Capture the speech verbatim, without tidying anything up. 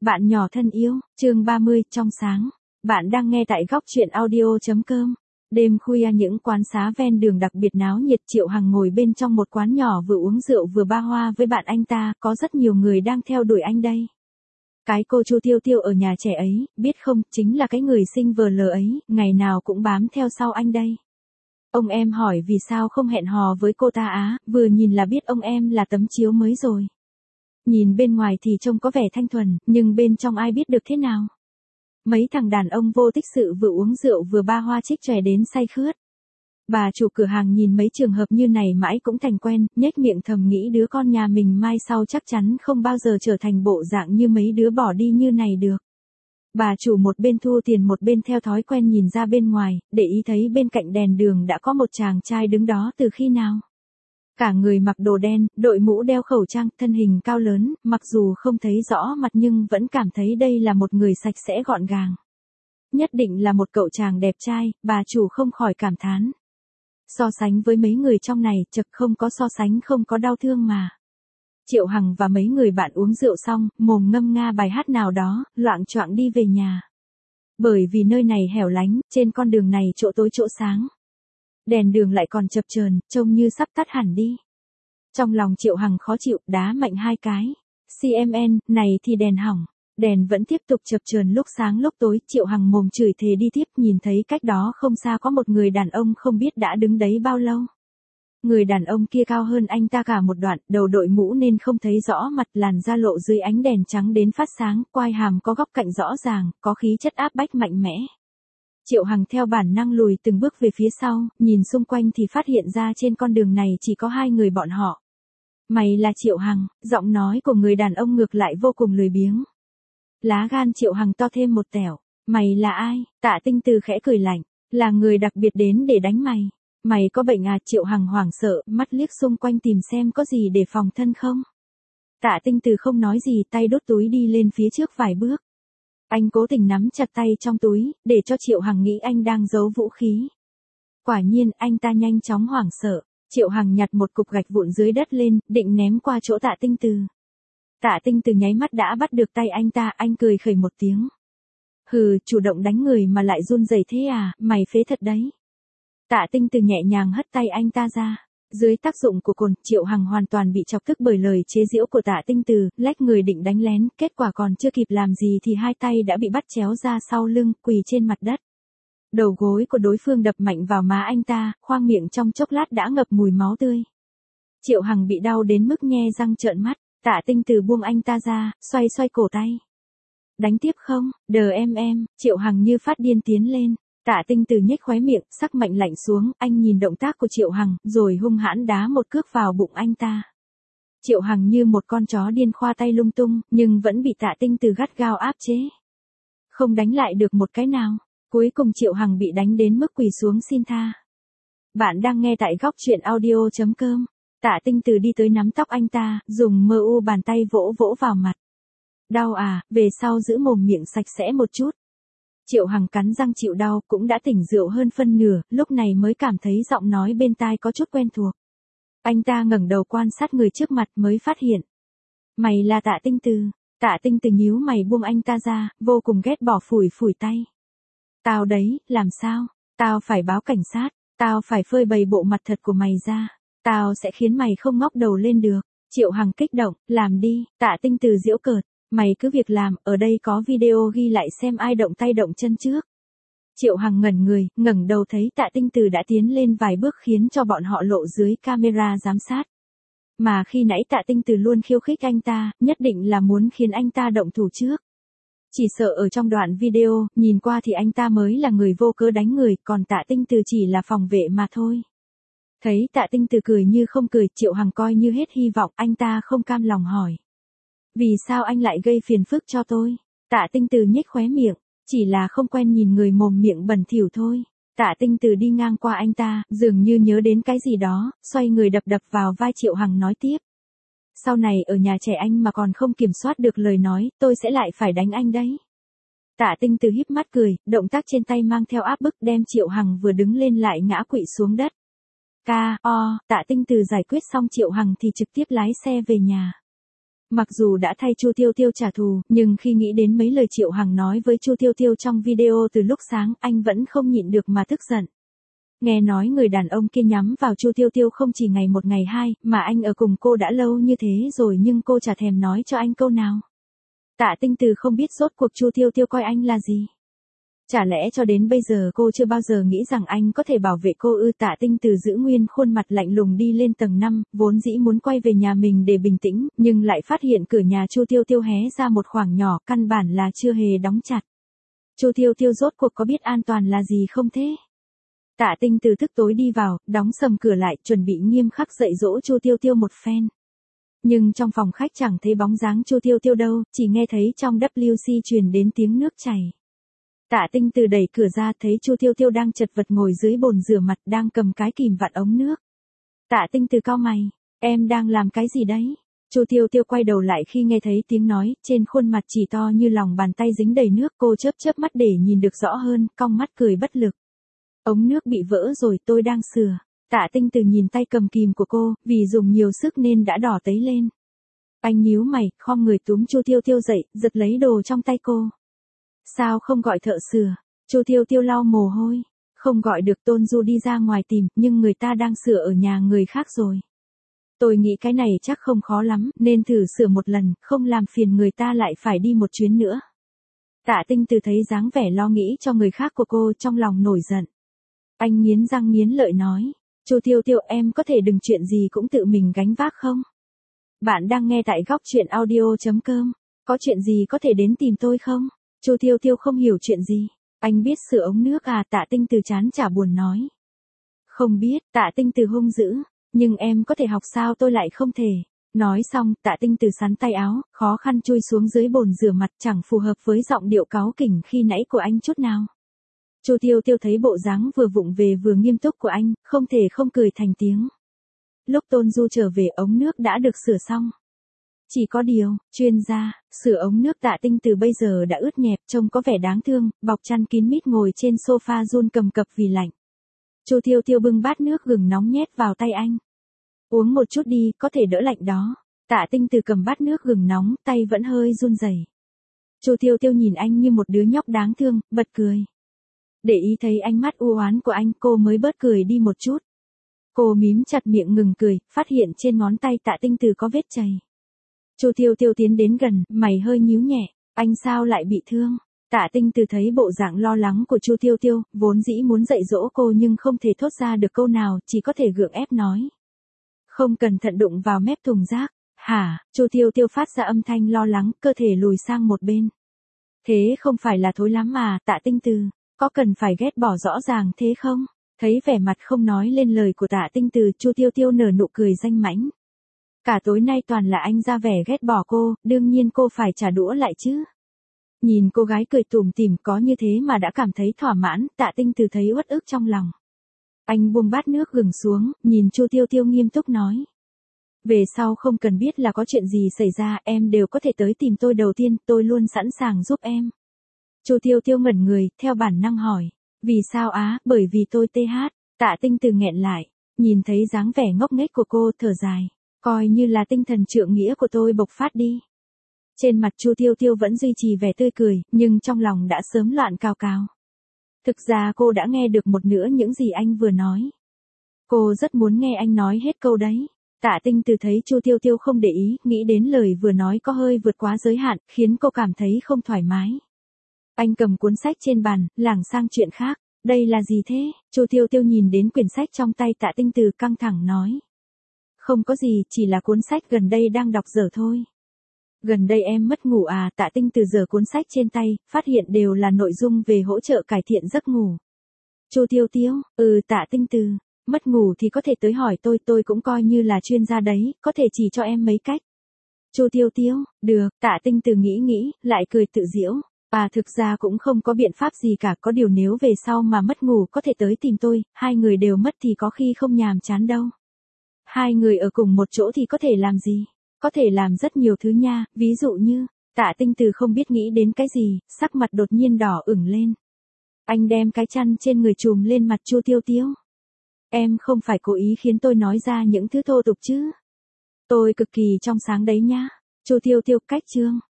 Bạn nhỏ thân yêu, chương ba mươi, trong sáng. Bạn đang nghe tại góc truyện audio.com. Đêm khuya những quán xá ven đường đặc biệt náo nhiệt. Triệu Hằng ngồi bên trong một quán nhỏ vừa uống rượu vừa ba hoa với bạn anh ta, có rất nhiều người đang theo đuổi anh đây. Cái cô Chu Tiêu Tiêu ở nhà trẻ ấy, biết không, chính là cái người xinh vờ lờ ấy, ngày nào cũng bám theo sau anh đây. Ông em hỏi vì sao không hẹn hò với cô ta á, vừa nhìn là biết ông em là tấm chiếu mới rồi. Nhìn bên ngoài thì trông có vẻ thanh thuần, nhưng bên trong ai biết được thế nào. Mấy thằng đàn ông vô tích sự vừa uống rượu vừa ba hoa trích chòe đến say khướt. Bà chủ cửa hàng nhìn mấy trường hợp như này mãi cũng thành quen, nhếch miệng thầm nghĩ đứa con nhà mình mai sau chắc chắn không bao giờ trở thành bộ dạng như mấy đứa bỏ đi như này được. Bà chủ một bên thu tiền một bên theo thói quen nhìn ra bên ngoài, để ý thấy bên cạnh đèn đường đã có một chàng trai đứng đó từ khi nào. Cả người mặc đồ đen, đội mũ đeo khẩu trang, thân hình cao lớn, mặc dù không thấy rõ mặt nhưng vẫn cảm thấy đây là một người sạch sẽ gọn gàng. Nhất định là một cậu chàng đẹp trai, bà chủ không khỏi cảm thán. So sánh với mấy người trong này, chật không có so sánh không có đau thương mà. Triệu Hằng và mấy người bạn uống rượu xong, mồm ngâm nga bài hát nào đó, loạng choạng đi về nhà. Bởi vì nơi này hẻo lánh, trên con đường này chỗ tối chỗ sáng. Đèn đường lại còn chập chờn, trông như sắp tắt hẳn đi. Trong lòng Triệu Hằng khó chịu, đá mạnh hai cái. xê em en, này thì đèn hỏng. Đèn vẫn tiếp tục chập chờn lúc sáng lúc tối, Triệu Hằng mồm chửi thề đi tiếp, nhìn thấy cách đó không xa có một người đàn ông không biết đã đứng đấy bao lâu. Người đàn ông kia cao hơn anh ta cả một đoạn, đầu đội mũ nên không thấy rõ mặt, làn da lộ dưới ánh đèn trắng đến phát sáng, quai hàm có góc cạnh rõ ràng, có khí chất áp bách mạnh mẽ. Triệu Hằng theo bản năng lùi từng bước về phía sau, nhìn xung quanh thì phát hiện ra trên con đường này chỉ có hai người bọn họ. Mày là Triệu Hằng, giọng nói của người đàn ông ngược lại vô cùng lười biếng. Lá gan Triệu Hằng to thêm một tẻo. Mày là ai? Tạ Tinh Từ khẽ cười lạnh. Là người đặc biệt đến để đánh mày. Mày có bệnh à? Triệu Hằng hoảng sợ, mắt liếc xung quanh tìm xem có gì để phòng thân không. Tạ Tinh Từ không nói gì, tay đút túi đi lên phía trước vài bước. Anh cố tình nắm chặt tay trong túi, để cho Triệu Hằng nghĩ anh đang giấu vũ khí. Quả nhiên, anh ta nhanh chóng hoảng sợ. Triệu Hằng nhặt một cục gạch vụn dưới đất lên, định ném qua chỗ Tạ Tinh Từ. Tạ Tinh Từ nháy mắt đã bắt được tay anh ta, anh cười khẩy một tiếng. Hừ, chủ động đánh người mà lại run rẩy thế à, mày phế thật đấy. Tạ Tinh Từ nhẹ nhàng hất tay anh ta ra. Dưới tác dụng của cồn, Triệu Hằng hoàn toàn bị chọc tức bởi lời chế giễu của Tạ Tinh Từ, lách người định đánh lén, kết quả còn chưa kịp làm gì thì hai tay đã bị bắt chéo ra sau lưng, quỳ trên mặt đất. Đầu gối của đối phương đập mạnh vào má anh ta, khoang miệng trong chốc lát đã ngập mùi máu tươi. Triệu Hằng bị đau đến mức nhe răng trợn mắt, Tạ Tinh Từ buông anh ta ra, xoay xoay cổ tay. Đánh tiếp không? Đờ em em, Triệu Hằng như phát điên tiến lên. Tạ Tinh Từ nhếch khóe miệng, sắc mệnh lạnh xuống, anh nhìn động tác của Triệu Hằng, rồi hung hãn đá một cước vào bụng anh ta. Triệu Hằng như một con chó điên khoa tay lung tung, nhưng vẫn bị Tạ Tinh Từ gắt gao áp chế. Không đánh lại được một cái nào. Cuối cùng Triệu Hằng bị đánh đến mức quỳ xuống xin tha. Bạn đang nghe tại góc truyện audio.com. Tạ Tinh Từ đi tới nắm tóc anh ta, dùng mơ u bàn tay vỗ vỗ vào mặt. Đau à, về sau giữ mồm miệng sạch sẽ một chút. Triệu Hằng cắn răng chịu đau, cũng đã tỉnh rượu hơn phân nửa, lúc này mới cảm thấy giọng nói bên tai có chút quen thuộc. Anh ta ngẩng đầu quan sát người trước mặt mới phát hiện. Mày là Tạ Tinh Từ. Tạ Tinh Từ nhíu mày buông anh ta ra, vô cùng ghét bỏ phủi phủi tay. Tao đấy, làm sao? Tao phải báo cảnh sát, tao phải phơi bày bộ mặt thật của mày ra. Tao sẽ khiến mày không ngóc đầu lên được. Triệu Hằng kích động, làm đi. Tạ Tinh Từ giễu cợt. Mày cứ việc làm, ở đây có video ghi lại xem ai động tay động chân trước. Triệu Hằng ngẩn người, ngẩng đầu thấy Tạ Tinh Từ đã tiến lên vài bước khiến cho bọn họ lộ dưới camera giám sát. Mà khi nãy Tạ Tinh Từ luôn khiêu khích anh ta, nhất định là muốn khiến anh ta động thủ trước. Chỉ sợ ở trong đoạn video, nhìn qua thì anh ta mới là người vô cớ đánh người, còn Tạ Tinh Từ chỉ là phòng vệ mà thôi. Thấy Tạ Tinh Từ cười như không cười, Triệu Hằng coi như hết hy vọng, anh ta không cam lòng hỏi. Vì sao anh lại gây phiền phức cho tôi? Tạ Tinh Từ nhếch khóe miệng, chỉ là không quen nhìn người mồm miệng bẩn thỉu thôi. Tạ Tinh Từ đi ngang qua anh ta, dường như nhớ đến cái gì đó, xoay người đập đập vào vai Triệu Hằng nói tiếp. Sau này ở nhà trẻ anh mà còn không kiểm soát được lời nói, tôi sẽ lại phải đánh anh đấy. Tạ Tinh Từ híp mắt cười, động tác trên tay mang theo áp bức đem Triệu Hằng vừa đứng lên lại ngã quỵ xuống đất. Ca, o, Tạ Tinh Từ giải quyết xong Triệu Hằng thì trực tiếp lái xe về nhà. Mặc dù đã thay Chu Tiêu Tiêu trả thù, nhưng khi nghĩ đến mấy lời Triệu Hằng nói với Chu Tiêu Tiêu trong video từ lúc sáng, anh vẫn không nhịn được mà tức giận. Nghe nói người đàn ông kia nhắm vào Chu Tiêu Tiêu không chỉ ngày một ngày hai, mà anh ở cùng cô đã lâu như thế rồi nhưng cô chả thèm nói cho anh câu nào. Tạ Tinh Từ không biết rốt cuộc Chu Tiêu Tiêu coi anh là gì. Chả lẽ cho đến bây giờ cô chưa bao giờ nghĩ rằng anh có thể bảo vệ cô ư? Tạ Tinh Từ giữ nguyên khuôn mặt lạnh lùng đi lên tầng năm, vốn dĩ muốn quay về nhà mình để bình tĩnh, nhưng lại phát hiện cửa nhà Chu Tiêu Tiêu hé ra một khoảng nhỏ, căn bản là chưa hề đóng chặt. Chu Tiêu Tiêu rốt cuộc có biết an toàn là gì không thế? Tạ Tinh Từ thức tối đi vào, đóng sầm cửa lại, chuẩn bị nghiêm khắc dạy dỗ Chu Tiêu Tiêu một phen. Nhưng trong phòng khách chẳng thấy bóng dáng Chu Tiêu Tiêu đâu, chỉ nghe thấy trong vê kép truyền đến tiếng nước chảy. Tạ Tinh Từ đẩy cửa ra thấy Chu Tiêu Tiêu đang chật vật ngồi dưới bồn rửa mặt đang cầm cái kìm vặn ống nước. Tạ Tinh Từ cau mày, em đang làm cái gì đấy? Chu Tiêu Tiêu quay đầu lại khi nghe thấy tiếng nói, trên khuôn mặt chỉ to như lòng bàn tay dính đầy nước, cô chớp chớp mắt để nhìn được rõ hơn, cong mắt cười bất lực. Ống nước bị vỡ rồi, tôi đang sửa. Tạ Tinh Từ nhìn tay cầm kìm của cô, vì dùng nhiều sức nên đã đỏ tấy lên. Anh nhíu mày, khom người túm Chu Tiêu Tiêu dậy, giật lấy đồ trong tay cô. Sao không gọi thợ sửa? Chu Tiêu Tiêu lau mồ hôi. Không gọi được, Tôn Du đi ra ngoài tìm, nhưng người ta đang sửa ở nhà người khác rồi. Tôi nghĩ cái này chắc không khó lắm, nên thử sửa một lần, không làm phiền người ta lại phải đi một chuyến nữa. Tạ Tinh Từ thấy dáng vẻ lo nghĩ cho người khác của cô, trong lòng nổi giận. Anh nghiến răng nghiến lợi nói, Chu Tiêu Tiêu, em có thể đừng chuyện gì cũng tự mình gánh vác không? Bạn đang nghe tại góc truyện audio chấm com, có chuyện gì có thể đến tìm tôi không? Chu Tiêu Tiêu không hiểu chuyện gì. Anh biết sửa ống nước à? Tạ Tinh Từ chán chả buồn nói. Không biết. Tạ Tinh Từ hung dữ. Nhưng em có thể học sao tôi lại không thể. Nói xong, Tạ Tinh Từ sắn tay áo, khó khăn chui xuống dưới bồn rửa mặt, chẳng phù hợp với giọng điệu cáu kỉnh khi nãy của anh chút nào. Chu Tiêu Tiêu thấy bộ dáng vừa vụng về vừa nghiêm túc của anh, không thể không cười thành tiếng. Lúc Tôn Du trở về, ống nước đã được sửa xong. Chỉ có điều, chuyên gia, sửa ống nước Tạ Tinh Từ bây giờ đã ướt nhẹp, trông có vẻ đáng thương, bọc chăn kín mít ngồi trên sofa run cầm cập vì lạnh. Chu Tiêu Tiêu bưng bát nước gừng nóng nhét vào tay anh. Uống một chút đi, có thể đỡ lạnh đó. Tạ Tinh Từ cầm bát nước gừng nóng, tay vẫn hơi run rẩy. Chu Tiêu Tiêu nhìn anh như một đứa nhóc đáng thương, bật cười. Để ý thấy ánh mắt u oán của anh, cô mới bớt cười đi một chút. Cô mím chặt miệng ngừng cười, phát hiện trên ngón tay Tạ Tinh Từ có vết chày. Chu Tiêu Tiêu tiến đến gần, mày hơi nhíu nhẹ, anh sao lại bị thương? Tạ Tinh Từ thấy bộ dạng lo lắng của Chu Tiêu Tiêu, vốn dĩ muốn dạy dỗ cô nhưng không thể thốt ra được câu nào, chỉ có thể gượng ép nói. Không cẩn thận đụng vào mép thùng rác. Hả? Chu Tiêu Tiêu phát ra âm thanh lo lắng, cơ thể lùi sang một bên. Thế không phải là thối lắm mà, Tạ Tinh Từ, có cần phải ghét bỏ rõ ràng thế không? Thấy vẻ mặt không nói lên lời của Tạ Tinh Từ, Chu Tiêu Tiêu nở nụ cười danh mãnh. Cả tối nay toàn là anh ra vẻ ghét bỏ cô, đương nhiên cô phải trả đũa lại chứ. Nhìn cô gái cười tủm tỉm có như thế mà đã cảm thấy thỏa mãn, Tạ Tinh Từ thấy uất ức trong lòng. Anh buông bát nước gừng xuống, nhìn Chu Tiêu Tiêu nghiêm túc nói. Về sau không cần biết là có chuyện gì xảy ra, em đều có thể tới tìm tôi đầu tiên, tôi luôn sẵn sàng giúp em. Chu Tiêu Tiêu ngẩn người, theo bản năng hỏi. Vì sao á? Bởi vì tôi tê hát. Tạ Tinh Từ nghẹn lại, nhìn thấy dáng vẻ ngốc nghếch của cô, thở dài. Coi như là tinh thần trượng nghĩa của tôi bộc phát đi. Trên mặt Chu Tiêu Tiêu vẫn duy trì vẻ tươi cười, nhưng trong lòng đã sớm loạn cào cào. Thực ra cô đã nghe được một nửa những gì anh vừa nói. Cô rất muốn nghe anh nói hết câu đấy. Tạ Tinh Từ thấy Chu Tiêu Tiêu không để ý, nghĩ đến lời vừa nói có hơi vượt quá giới hạn, khiến cô cảm thấy không thoải mái. Anh cầm cuốn sách trên bàn, lảng sang chuyện khác. Đây là gì thế? Chu Tiêu Tiêu nhìn đến quyển sách trong tay Tạ Tinh Từ căng thẳng nói. Không có gì, chỉ là cuốn sách gần đây đang đọc dở thôi. Gần đây em mất ngủ à? Tạ Tinh Từ giở cuốn sách trên tay, phát hiện đều là nội dung về hỗ trợ cải thiện giấc ngủ. Chu Tiêu Tiêu, ừ Tạ Tinh Từ, mất ngủ thì có thể tới hỏi tôi, tôi cũng coi như là chuyên gia đấy, có thể chỉ cho em mấy cách. Chu Tiêu Tiêu, được, Tạ Tinh Từ nghĩ nghĩ, lại cười tự giễu. À thực ra cũng không có biện pháp gì cả, có điều nếu về sau mà mất ngủ có thể tới tìm tôi, hai người đều mất thì có khi không nhàm chán đâu. Hai người ở cùng một chỗ thì có thể làm gì? Có thể làm rất nhiều thứ nha, ví dụ như, Tạ Tinh Từ không biết nghĩ đến cái gì, sắc mặt đột nhiên đỏ ửng lên. Anh đem cái chăn trên người trùm lên mặt Chu Tiêu Tiêu. Em không phải cố ý khiến tôi nói ra những thứ thô tục chứ? Tôi cực kỳ trong sáng đấy nha. Chu Tiêu Tiêu cách chương.